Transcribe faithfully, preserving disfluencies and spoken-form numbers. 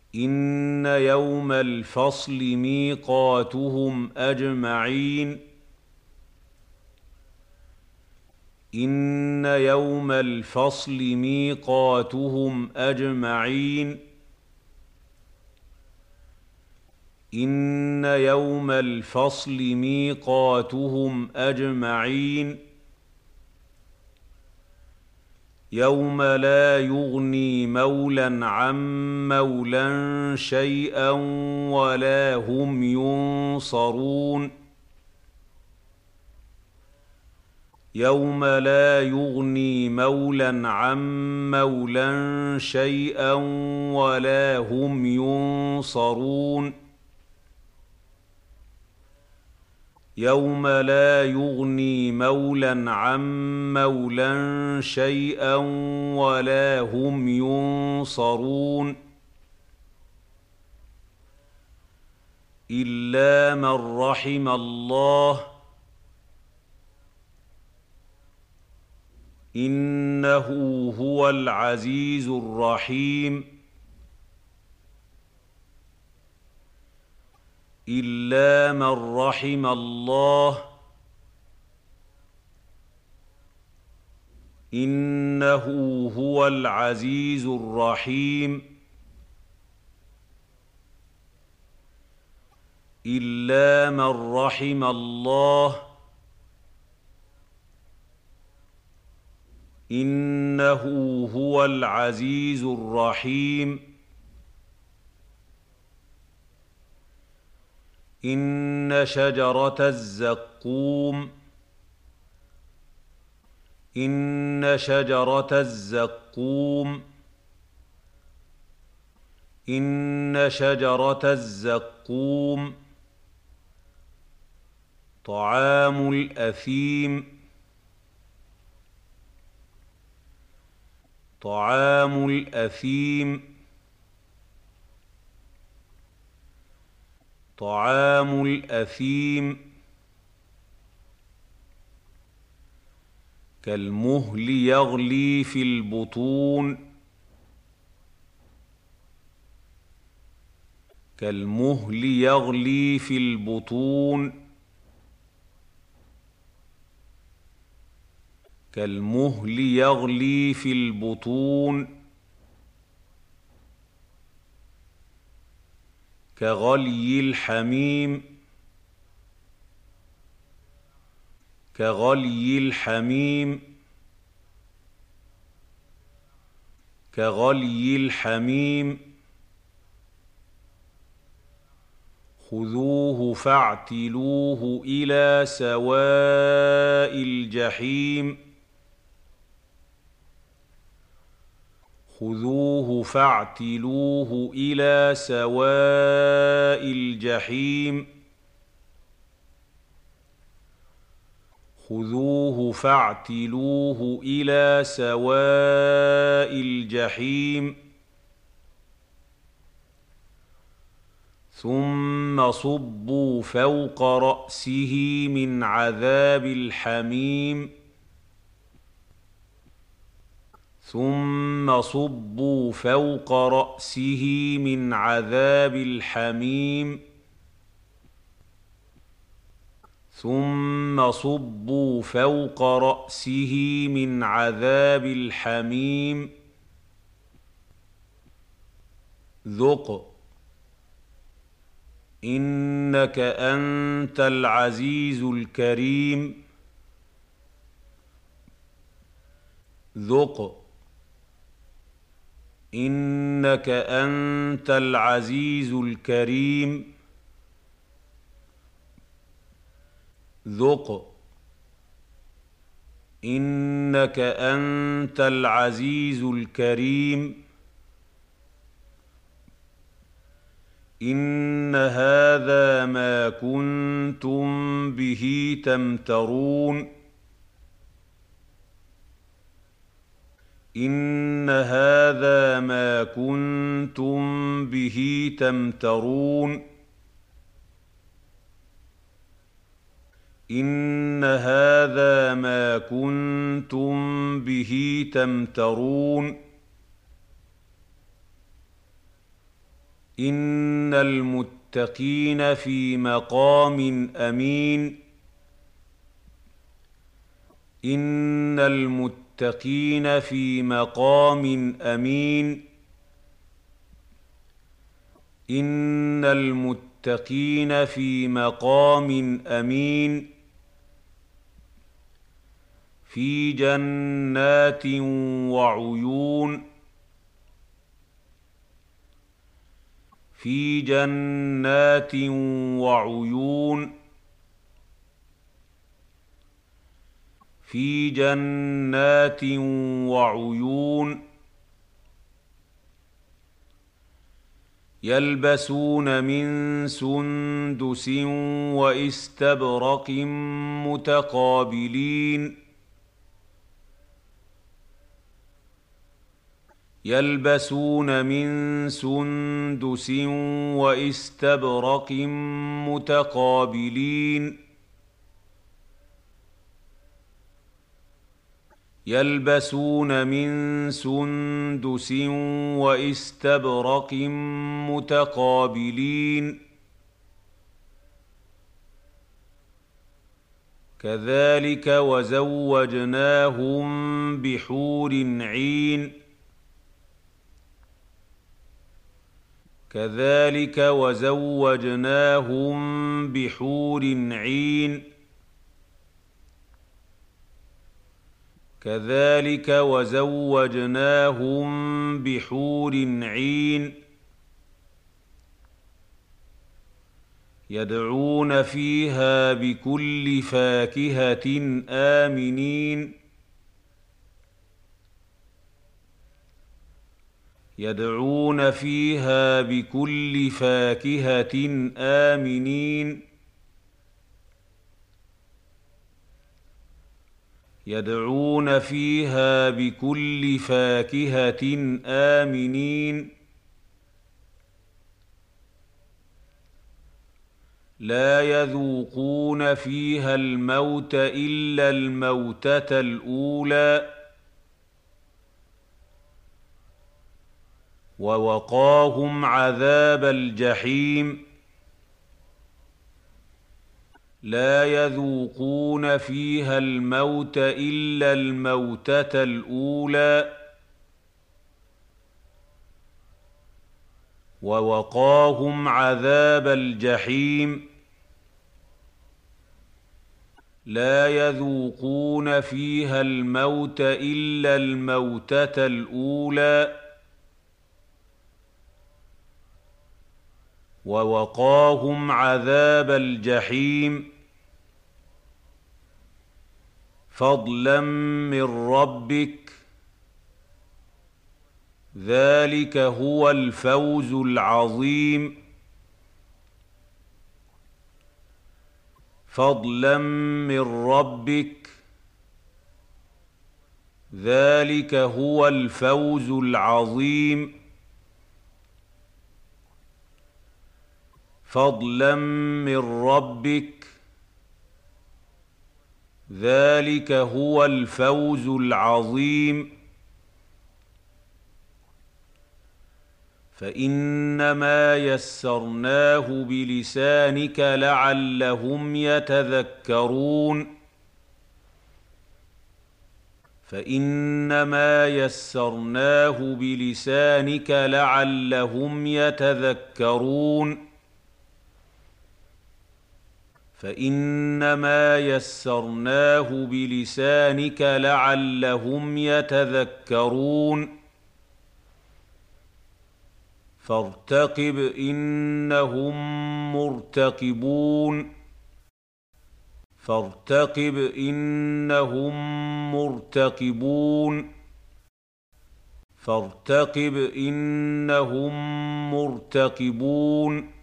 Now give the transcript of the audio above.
إن يوم الفصل ميقاتهم أجمعين إن يوم الفصل ميقاتهم أجمعين إن يوم الفصل ميقاتهم أجمعين يوم لا يغني مولى عن مولى شيئا ولا هم ينصرون يوم لا يغني مولى عن مولى شيئا ولا هم ينصرون يوم لا يغني مولى عن مولى شيئا ولا هم ينصرون إلا من رحم الله إنه هو العزيز الرحيم إلا من رحم الله إنه هو العزيز الرحيم إلا من رحم الله إنه هو العزيز الرحيم إن شجرة الزقوم إن شجرة الزقوم إن شجرة الزقوم طعام الأثيم طعام الأثيم طعام الأثيم كالمهل يغلي في البطون كالمهل يغلي في البطون كالمهل يغلي في البطون كغلي الحميم كغلي الحميم كغلي الحميم خذوه فاعتلوه إلى سواء الجحيم خذوه فاعتلوه إلى سواء الجحيم خذوه فاعتلوه إلى سواء الجحيم ثم صبوا فوق رأسه من عذاب الحميم ثم صبوا فوق رأسه من عذاب الحميم ثم صبوا فوق رأسه من عذاب الحميم ذق إنك أنت العزيز الكريم ذق إنك أنت العزيز الكريم ذق إنك أنت العزيز الكريم إن هذا ما كنتم به تمترون إن هذا ما كنتم به تمترون إن هذا ما كنتم به تمترون إن المتقين في مقام أمين إن المتقين في مقام أمين إن المتقين في مقام أمين في جنات وعيون في جنات وعيون في جنات وعيون يلبسون من سندس واستبرق متقابلين يلبسون من سندس واستبرق متقابلين يلبسون من سندس واستبرق متقابلين كذلك وزوجناهم بحور عين كذلك وزوجناهم بحور عين كذلك وزوجناهم بحور عين يدعون فيها بكل فاكهة آمنين يدعون فيها بكل فاكهة آمنين يدعون فيها بكل فاكهة آمنين لا يذوقون فيها الموت إلا الموتة الأولى ووقاهم عذاب الجحيم لا يذوقون فيها الموت إلا الموتة الأولى ووقاهم عذاب الجحيم لا يذوقون فيها الموت إلا الموتة الأولى ووقاهم عذاب الجحيم فضلا من ربك ذلك هو الفوز العظيم فضلا من ربك ذلك هو الفوز العظيم فضلا من ربك ذلك هو الفوز العظيم فإنما يسرناه بلسانك لعلهم يتذكرون فإنما يسرناه بلسانك لعلهم يتذكرون فإنما يسرناه بلسانك لعلهم يتذكرون فارتقب إنهم مرتقبون فارتقب إنهم مرتقبون فارتقب إنهم مرتقبون